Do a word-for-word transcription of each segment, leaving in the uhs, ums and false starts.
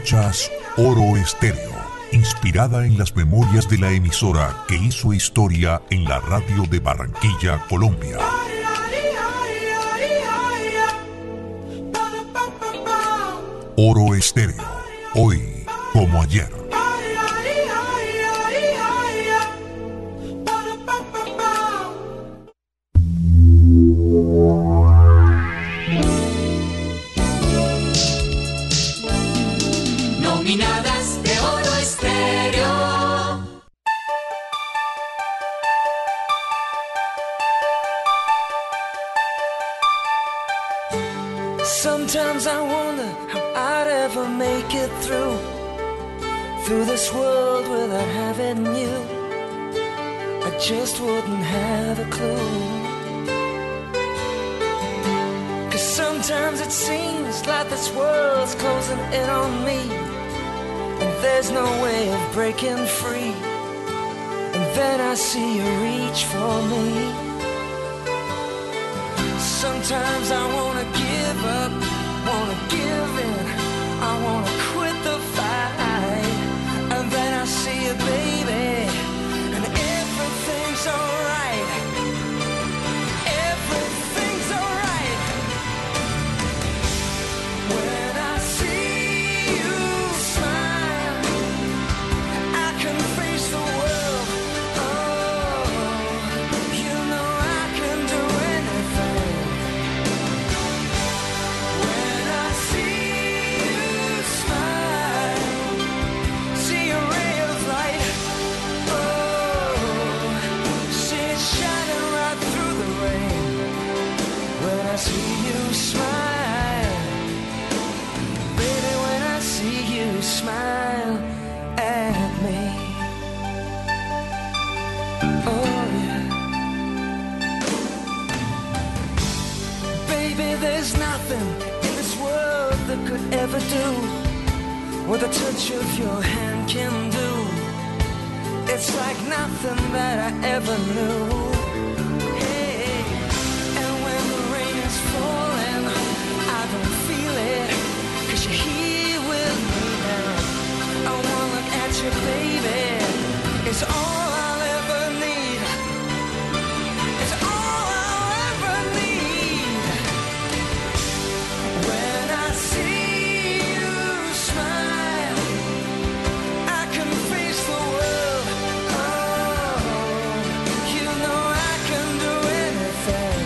Escuchas Oro Estéreo, inspirada en las memorias de la emisora que hizo historia en la radio de Barranquilla, Colombia. Oro Estéreo, hoy como ayer. Nominadas de Oro Estéreo. Sometimes I wonder how I'd ever make it through Through this world without having you. I just wouldn't have a clue. Cause sometimes it seems like this world's closing in on me, and there's no way of breaking free. And then I see you reach for me. Sometimes I wanna give up, wanna give in, I wanna quit the fight. And then I see you, baby, and everything's alright. Everything's alright. When I see you smile, I can face the world. Oh, you know I can do anything. When I see you smile, see a ray of light. Oh, see it shining right through the rain. When I see you smile, baby, when I see you smile at me. Oh yeah. Baby, there's nothing in this world that could ever do what the touch of your hand can do. It's like nothing that I ever knew. Hey, and when the rain is falling, I don't feel it, cause you're here with me now. I wanna look at you, baby, it's all I'll ever need. It's all I'll ever need. When I see you smile, I can face the world. Oh, you know I can do anything.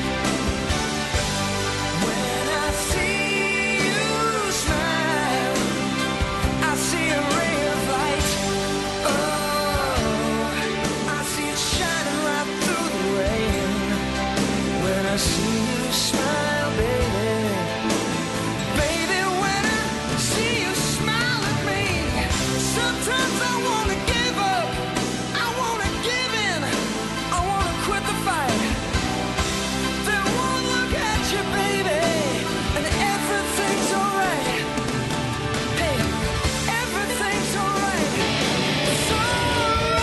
When I see you smile, I see a ray of light. Oh, I see it shining right through the rain. When I see you smile, baby, baby, when I see you smile at me, sometimes I wanna give up, I wanna give in, I wanna quit the fight. Then one look at you, baby, and everything's alright. Hey, everything's alright. It's alright.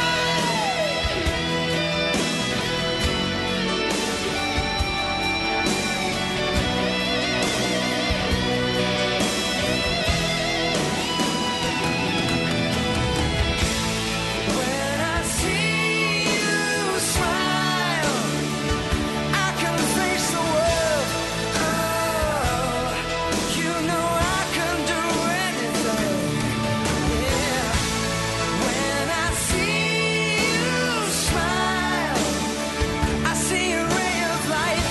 When I see you smile, I can face the world. Oh, you know I can do anything. Yeah. When I see you smile, I see a ray of light.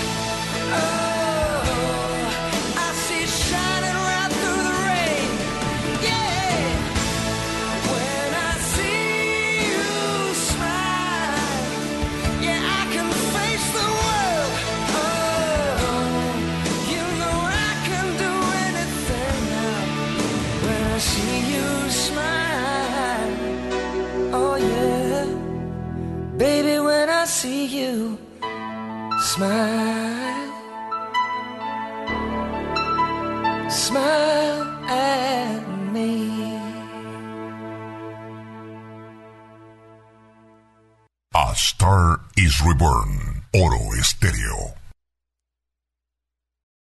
Oh, I see it shining right through the rain. Yeah. When I see you smile, yeah, I can face the world. Oh, you know I can do anything now. When I see you smile, oh yeah, baby, when I see you smile, smile at me. A Star is Reborn, Oro Estéreo.